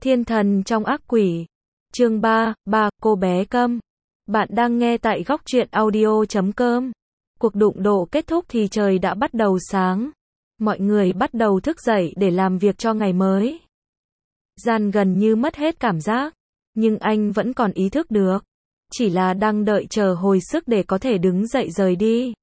Thiên thần trong ác quỷ. Chương 3, cô bé câm. Bạn đang nghe tại góc truyện audio.com. Cuộc đụng độ kết thúc thì trời đã bắt đầu sáng. Mọi người bắt đầu thức dậy để làm việc cho ngày mới. Gian gần như mất hết cảm giác, nhưng anh vẫn còn ý thức được. Chỉ là đang đợi chờ hồi sức để có thể đứng dậy rời đi.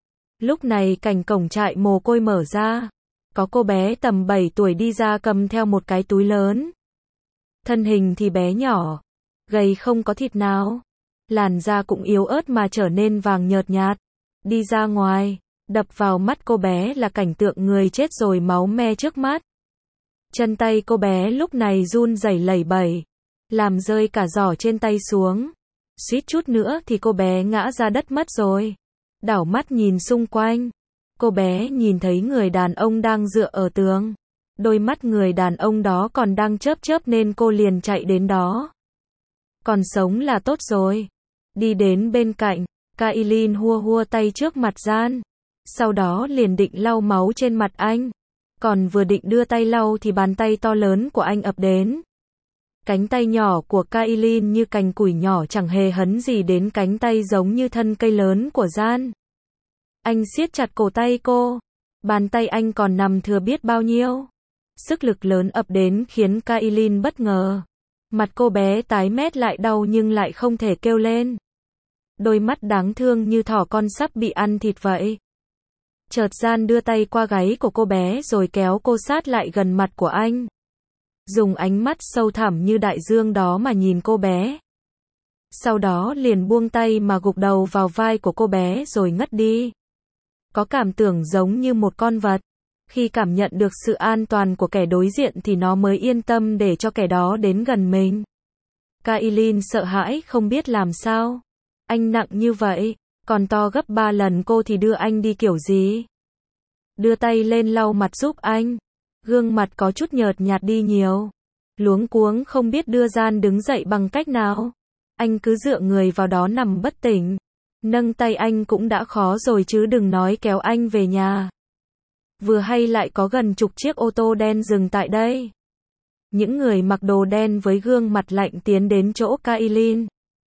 Lúc này cành cổng trại mồ côi mở ra. Có cô bé tầm 7 tuổi đi ra cầm theo một cái túi lớn. Thân hình thì bé nhỏ, gầy không có thịt nào. Làn da cũng yếu ớt mà trở nên vàng nhợt nhạt. Đi ra ngoài, đập vào mắt cô bé là cảnh tượng người chết rồi máu me trước mắt. Chân tay cô bé lúc này run rẩy lẩy bẩy, làm rơi cả giỏ trên tay xuống. Suýt chút nữa thì cô bé ngã ra đất mất rồi. Đảo mắt nhìn xung quanh, cô bé nhìn thấy người đàn ông đang dựa ở tường. Đôi mắt người đàn ông đó còn đang chớp chớp nên cô liền chạy đến đó. Còn sống là tốt rồi. Đi đến bên cạnh, Kailin hua hua tay trước mặt Gian. Sau đó liền định lau máu trên mặt anh. Còn vừa định đưa tay lau thì bàn tay to lớn của anh ập đến. Cánh tay nhỏ của Kailin như cành củi nhỏ chẳng hề hấn gì đến cánh tay giống như thân cây lớn của Gian. Anh siết chặt cổ tay cô. Bàn tay anh còn nằm thừa biết bao nhiêu. Sức lực lớn ập đến khiến Kailin bất ngờ. Mặt cô bé tái mét lại đau nhưng lại không thể kêu lên. Đôi mắt đáng thương như thỏ con sắp bị ăn thịt vậy. Chợt Gian đưa tay qua gáy của cô bé rồi kéo cô sát lại gần mặt của anh. Dùng ánh mắt sâu thẳm như đại dương đó mà nhìn cô bé. Sau đó liền buông tay mà gục đầu vào vai của cô bé rồi ngất đi. Có cảm tưởng giống như một con vật. Khi cảm nhận được sự an toàn của kẻ đối diện thì nó mới yên tâm để cho kẻ đó đến gần mình. Kailin sợ hãi không biết làm sao. Anh nặng như vậy, còn to gấp 3 lần cô thì đưa anh đi kiểu gì? Đưa tay lên lau mặt giúp anh. Gương mặt có chút nhợt nhạt đi nhiều. Luống cuống không biết đưa Gian đứng dậy bằng cách nào. Anh cứ dựa người vào đó nằm bất tỉnh. Nâng tay anh cũng đã khó rồi chứ đừng nói kéo anh về nhà. Vừa hay lại có gần chục chiếc ô tô đen dừng tại đây. Những người mặc đồ đen với gương mặt lạnh tiến đến chỗ Kailin.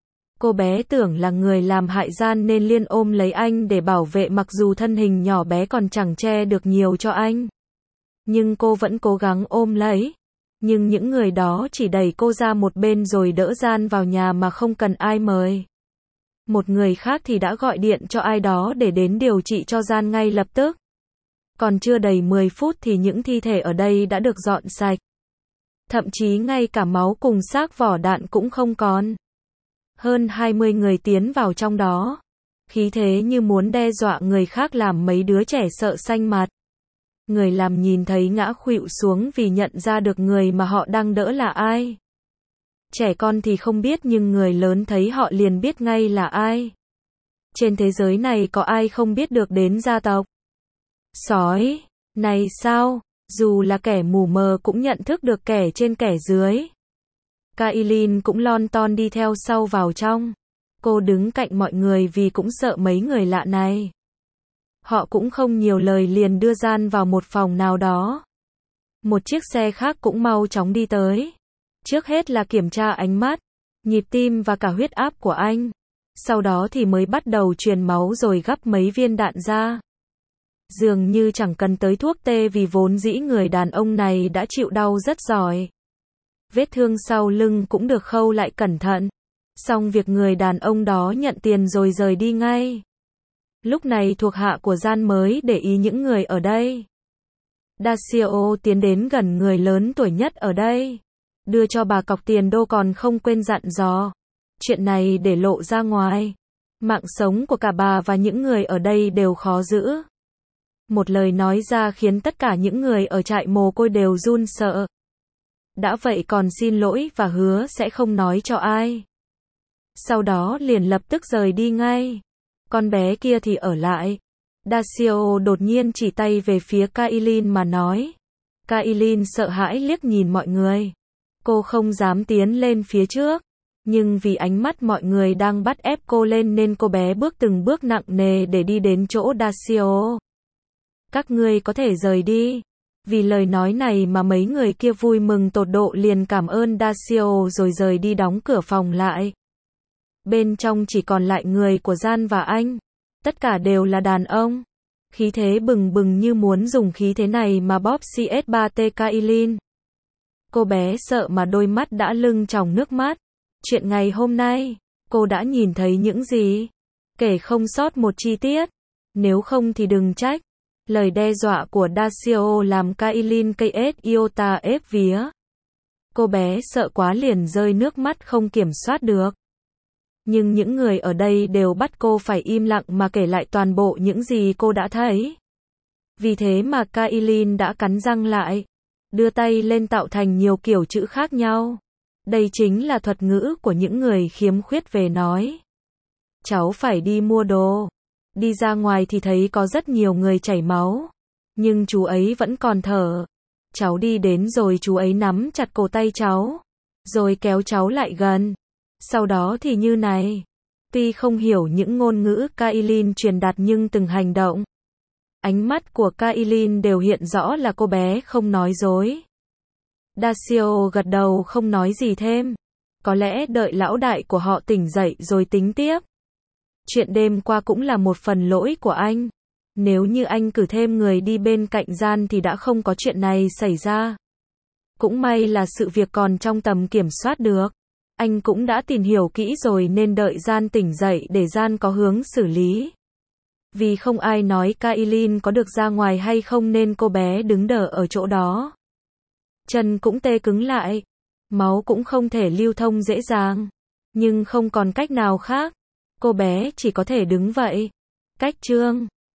Cô bé tưởng là người làm hại Gian nên liên ôm lấy anh để bảo vệ mặc dù thân hình nhỏ bé còn chẳng che được nhiều cho anh. Nhưng cô vẫn cố gắng ôm lấy. Nhưng những người đó chỉ đẩy cô ra một bên rồi đỡ Gian vào nhà mà không cần ai mời. Một người khác thì đã gọi điện cho ai đó để đến điều trị cho Gian ngay lập tức. Còn chưa đầy 10 phút thì những thi thể ở đây đã được dọn sạch. Thậm chí ngay cả máu cùng xác vỏ đạn cũng không còn. Hơn 20 người tiến vào trong đó. Khí thế như muốn đe dọa người khác làm mấy đứa trẻ sợ xanh mặt. Người làm nhìn thấy ngã khuỵu xuống vì nhận ra được người mà họ đang đỡ là ai. Trẻ con thì không biết nhưng người lớn thấy họ liền biết ngay là ai. Trên thế giới này có ai không biết được đến gia tộc sói này sao? Dù là kẻ mù mờ cũng nhận thức được kẻ trên kẻ dưới. Kailin cũng lon ton đi theo sau vào trong. Cô đứng cạnh mọi người vì cũng sợ mấy người lạ này. Họ cũng không nhiều lời liền đưa Gian vào một phòng nào đó. Một chiếc xe khác cũng mau chóng đi tới. Trước hết là kiểm tra ánh mắt, nhịp tim và cả huyết áp của anh. Sau đó thì mới bắt đầu truyền máu rồi gắp mấy viên đạn ra. Dường như chẳng cần tới thuốc tê vì vốn dĩ người đàn ông này đã chịu đau rất giỏi. Vết thương sau lưng cũng được khâu lại cẩn thận. Xong việc người đàn ông đó nhận tiền rồi rời đi ngay. Lúc này thuộc hạ của Gian mới để ý những người ở đây. Dasio tiến đến gần người lớn tuổi nhất ở đây. Đưa cho bà cọc tiền đô còn không quên dặn dò. Chuyện này để lộ ra ngoài. Mạng sống của cả bà và những người ở đây đều khó giữ. Một lời nói ra khiến tất cả những người ở trại mồ côi đều run sợ. Đã vậy còn xin lỗi và hứa sẽ không nói cho ai. Sau đó liền lập tức rời đi ngay. Con bé kia thì ở lại. Dasio đột nhiên chỉ tay về phía Kailin mà nói. Kailin sợ hãi liếc nhìn mọi người. Cô không dám tiến lên phía trước. Nhưng vì ánh mắt mọi người đang bắt ép cô lên nên cô bé bước từng bước nặng nề để đi đến chỗ Dasio. Các ngươi có thể rời đi. Vì lời nói này mà mấy người kia vui mừng tột độ liền cảm ơn Dasio rồi rời đi đóng cửa phòng lại. Bên trong chỉ còn lại người của Gian và anh. Tất cả đều là đàn ông. Khí thế bừng bừng như muốn dùng khí thế này mà bóp CS3T Kailin. Cô bé sợ mà đôi mắt đã lưng tròng nước mắt. Chuyện ngày hôm nay, cô đã nhìn thấy những gì? Kể không sót một chi tiết. Nếu không thì đừng trách. Lời đe dọa của Dasio làm Kailin KS Iota ép vía. Cô bé sợ quá liền rơi nước mắt không kiểm soát được. Nhưng những người ở đây đều bắt cô phải im lặng mà kể lại toàn bộ những gì cô đã thấy. Vì thế mà Kailin đã cắn răng lại, đưa tay lên tạo thành nhiều kiểu chữ khác nhau. Đây chính là thuật ngữ của những người khiếm khuyết về nói. Cháu phải đi mua đồ. Đi ra ngoài thì thấy có rất nhiều người chảy máu. Nhưng chú ấy vẫn còn thở. Cháu đi đến rồi chú ấy nắm chặt cổ tay cháu. Rồi kéo cháu lại gần. Sau đó thì như này. Tuy không hiểu những ngôn ngữ Kailin truyền đạt nhưng từng hành động. Ánh mắt của Kailin đều hiện rõ là cô bé không nói dối. Dasio gật đầu không nói gì thêm. Có lẽ đợi lão đại của họ tỉnh dậy rồi tính tiếp. Chuyện đêm qua cũng là một phần lỗi của anh. Nếu như anh cử thêm người đi bên cạnh Gian thì đã không có chuyện này xảy ra. Cũng may là sự việc còn trong tầm kiểm soát được. Anh cũng đã tìm hiểu kỹ rồi nên đợi Gian tỉnh dậy để Gian có hướng xử lý. Vì không ai nói Kailin có được ra ngoài hay không nên cô bé đứng đờ ở chỗ đó. Chân cũng tê cứng lại. Máu cũng không thể lưu thông dễ dàng. Nhưng không còn cách nào khác. Cô bé chỉ có thể đứng vậy. Cách chương